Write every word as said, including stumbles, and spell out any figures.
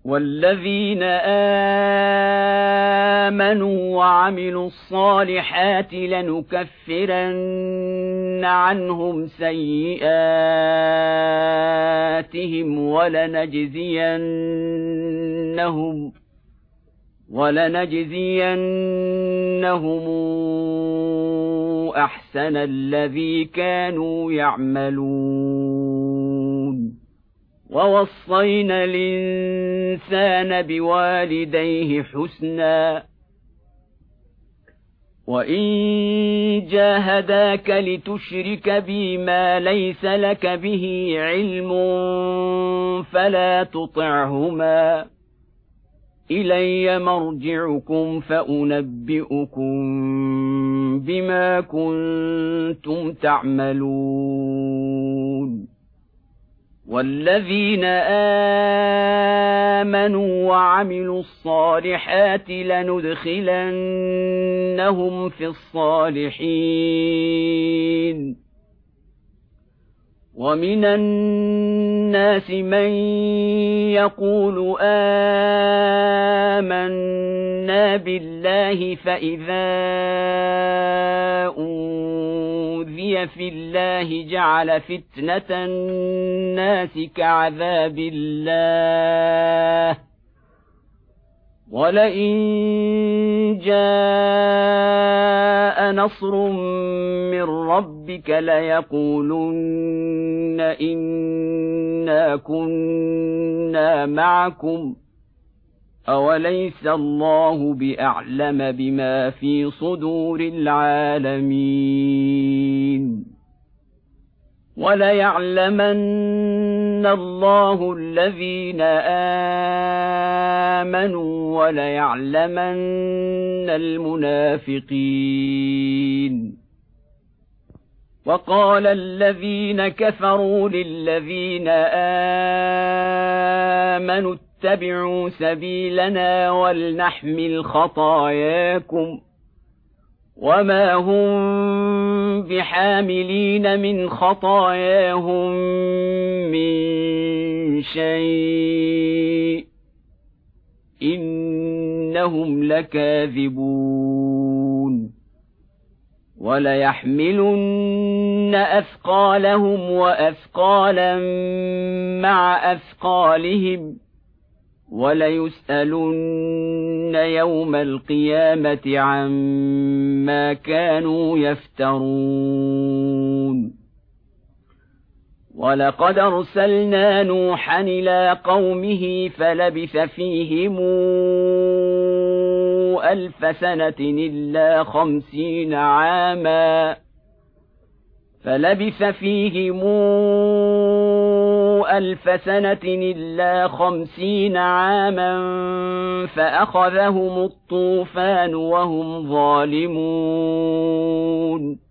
والذين آمنوا وعملوا الصالحات لنكفرن عنهم سيئاتهم ولنجزينهم ولنجزينهم أحسن الذي كانوا يعملون. ووصينا الإنسان بوالديه حسنا وإن جاهداك لتشرك بي ما ليس لك به علم فلا تطعهما إلي مرجعكم فأنبئكم بما كنتم تعملون. والذين آمنوا وعملوا الصالحات لندخلنهم في الصالحين. ومن الناس من يقول آمنا بالله فإذا أوذي في الله جعل فتنة الناس كعذاب الله ولئن جاء نصر من ربك ليقولن إنا كنا معكم أوليس الله بأعلم بما في صدور العالمين. وليعلمن الله الذين آمنوا وليعلمن المنافقين. وقال الذين كفروا للذين آمنوا اتبعوا سبيلنا ولنحمل خطاياكم وما هم بحاملين من خطاياهم من شيء إنهم لكاذبون. وليحملن أثقالهم وأثقالا مع أثقالهم وليسألن يوم القيامة عما كانوا يفترون. ولقد أرسلنا نوحا إلى قومه فلبث فيهم ألف سنة إلا خمسين عاما فلبث فيهم ألف سنة إلا خمسين عاما فأخذهم الطوفان وهم ظالمون.